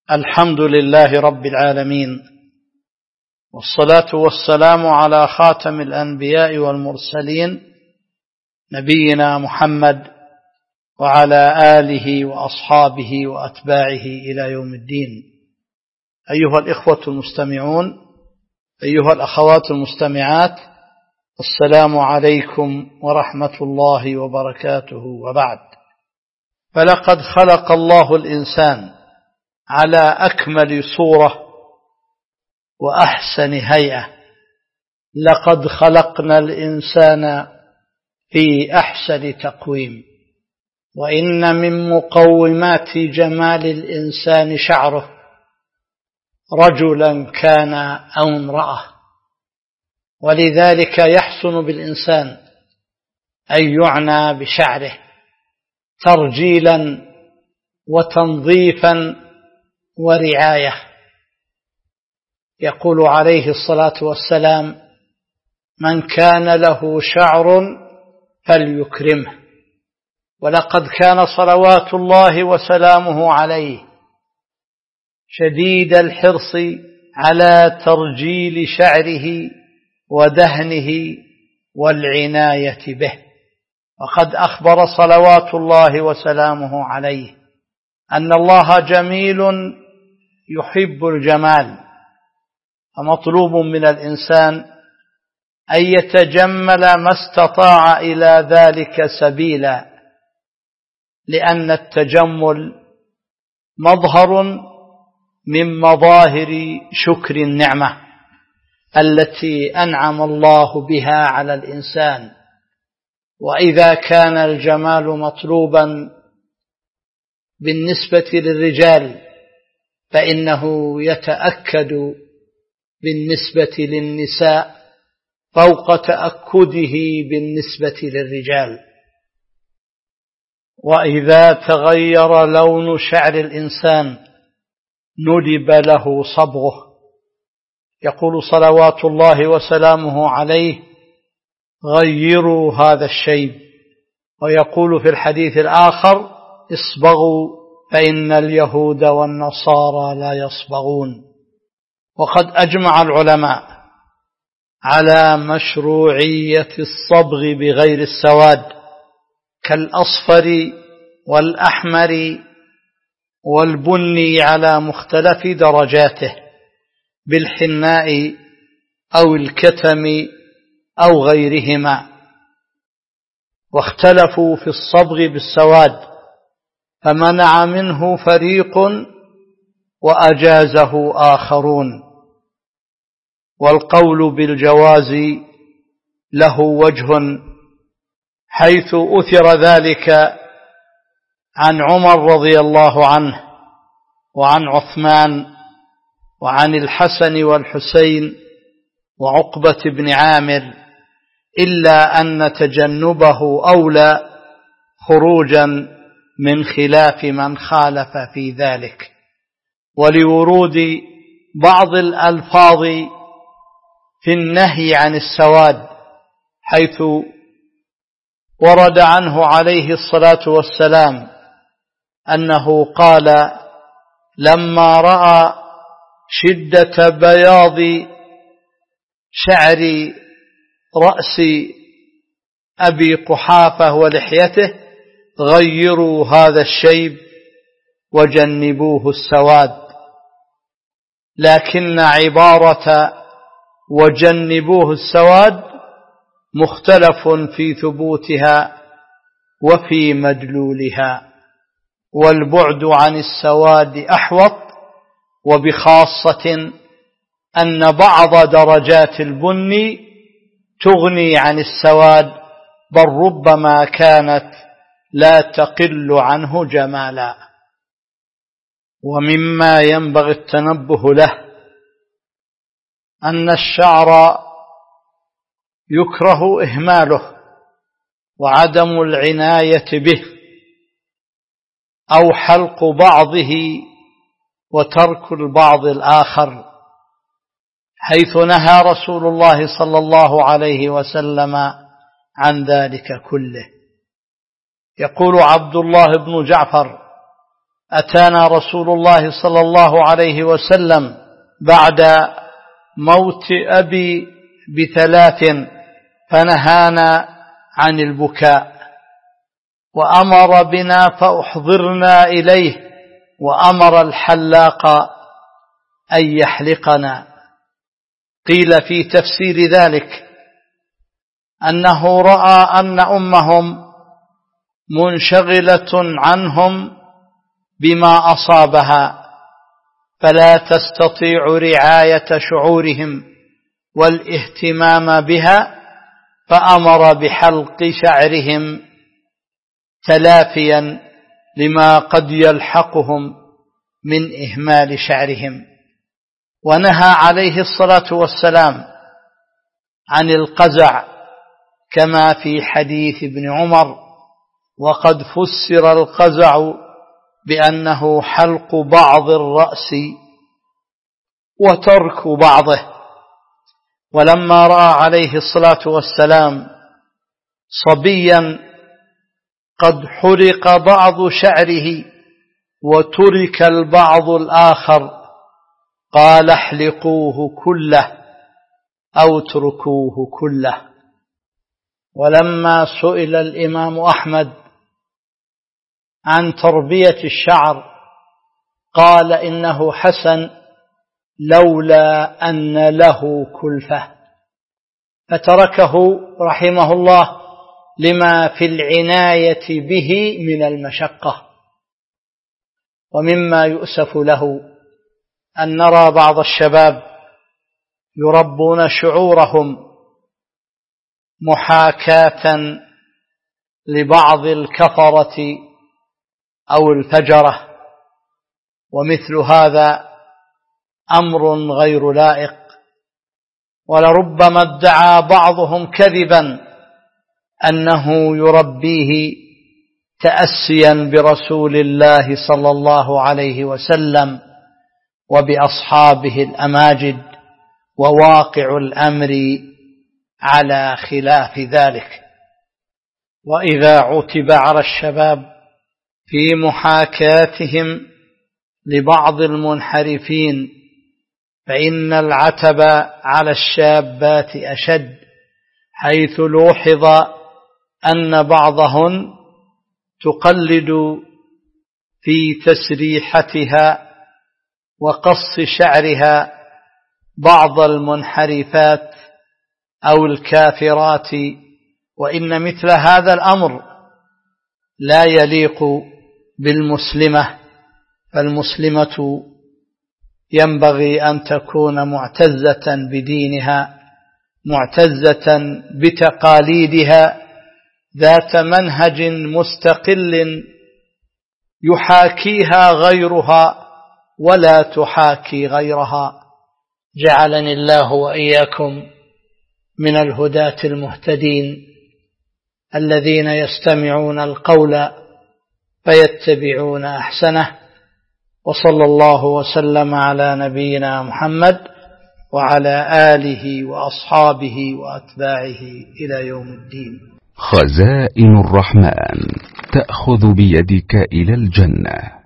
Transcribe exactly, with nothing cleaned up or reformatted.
الحمد لله رب العالمين، والصلاة والسلام على خاتم الأنبياء والمرسلين نبينا محمد وعلى آله وأصحابه وأتباعه إلى يوم الدين. أيها الإخوة المستمعون، أيها الأخوات المستمعات، السلام عليكم ورحمة الله وبركاته. وبعد، فلقد خلق الله الإنسان على أكمل صورة وأحسن هيئة. لقد خلقنا الإنسان في أحسن تقويم، وإن من مقومات جمال الإنسان شعره، رجلا كان أو امرأة، ولذلك يحسن بالإنسان أن يعنى بشعره ترجيلا وتنظيفا ورعاية. يقول عليه الصلاة والسلام: من كان له شعر فليكرمه. ولقد كان صلوات الله وسلامه عليه شديد الحرص على ترجيل شعره ودهنه والعناية به. وقد أخبر صلوات الله وسلامه عليه أن الله جميل يحب الجمال، فمطلوب من الإنسان أن يتجمل ما استطاع إلى ذلك سبيلا، لأن التجمل مظهر من مظاهر شكر النعمة التي أنعم الله بها على الإنسان. وإذا كان الجمال مطلوبا بالنسبة للرجال، فإنه يتأكد بالنسبة للنساء فوق تأكده بالنسبة للرجال. وإذا تغير لون شعر الإنسان ندب له صبغه. يقول صلوات الله وسلامه عليه: غيروا هذا الشيب. ويقول في الحديث الآخر: اصبغوا فإن اليهود والنصارى لا يصبغون. وقد أجمع العلماء على مشروعية الصبغ بغير السواد، كالأصفر والأحمر والبني على مختلف درجاته، بالحناء أو الكتم أو غيرهما. واختلفوا في الصبغ بالسواد، فمنع منه فريق وأجازه آخرون. والقول بالجواز له وجه، حيث أثر ذلك عن عمر رضي الله عنه وعن عثمان وعن الحسن والحسين وعقبة بن عامر، إلا أن تجنبه أولى خروجا من خلاف من خالف في ذلك، ولورود بعض الألفاظ في النهي عن السواد، حيث ورد عنه عليه الصلاة والسلام أنه قال: لما رأى شدة بياض شعر رأس أبي قحافة ولحيته غيروا هذا الشيب وجنبوه السواد. لكن عبارة وجنبوه السواد مختلف في ثبوتها وفي مدلولها، والبعد عن السواد أحوط، وبخاصة أن بعض درجات البني تغني عن السواد، بل ربما كانت لا تقل عنه جمالا. ومما ينبغي التنبه له أن الشعر يكره إهماله وعدم العناية به، أو حلق بعضه وترك البعض الآخر، حيث نهى رسول الله صلى الله عليه وسلم عن ذلك كله. يقول عبد الله بن جعفر أتانا رسول الله صلى الله عليه وسلم بعد موت أبي بثلاث فنهانا عن البكاء وأمر بنا فأحضرنا إليه وأمر الحلاق أن يحلقنا. قيل في تفسير ذلك أنه رأى أن أمهم منشغلة عنهم بما أصابها فلا تستطيع رعاية شعورهم والاهتمام بها، فأمر بحلق شعرهم تلافيا لما قد يلحقهم من إهمال شعرهم. ونهى عليه الصلاة والسلام عن القزع كما في حديث ابن عمر، وقد فسر القزع بأنه حلق بعض الرأس وترك بعضه. ولما رأى عليه الصلاة والسلام صبيا قد حرق بعض شعره وترك البعض الآخر قال احلقوه كله أو تركوه كله. ولما سئل الإمام أحمد عن تربية الشعر قال إنه حسن لولا أن له كلفة، فتركه رحمه الله لما في العناية به من المشقة. ومما يؤسف له أن نرى بعض الشباب يربون شعورهم محاكاة لبعض الكفرة أو الفجرة، ومثل هذا أمر غير لائق. ولربما ادعى بعضهم كذبا أنه يربيه تأسيا برسول الله صلى الله عليه وسلم وبأصحابه الأماجد، وواقع الأمر على خلاف ذلك. وإذا عتب على الشباب في محاكاتهم لبعض المنحرفين فإن العتب على الشابات أشد، حيث لوحظ أن بعضهن تقلد في تسريحتها وقص شعرها بعض المنحرفات أو الكافرات، وإن مثل هذا الأمر لا يليق بالمسلمة، فالمسلمة ينبغي أن تكون معتزة بدينها معتزة بتقاليدها ذات منهج مستقل يحاكيها غيرها ولا تحاكي غيرها. جعلني الله وإياكم من الهداة المهتدين الذين يستمعون القول فيتبعون أحسنه. وصلى الله وسلم على نبينا محمد وعلى آله وأصحابه وأتباعه إلى يوم الدين. خزائن الرحمن تأخذ بيدك إلى الجنة.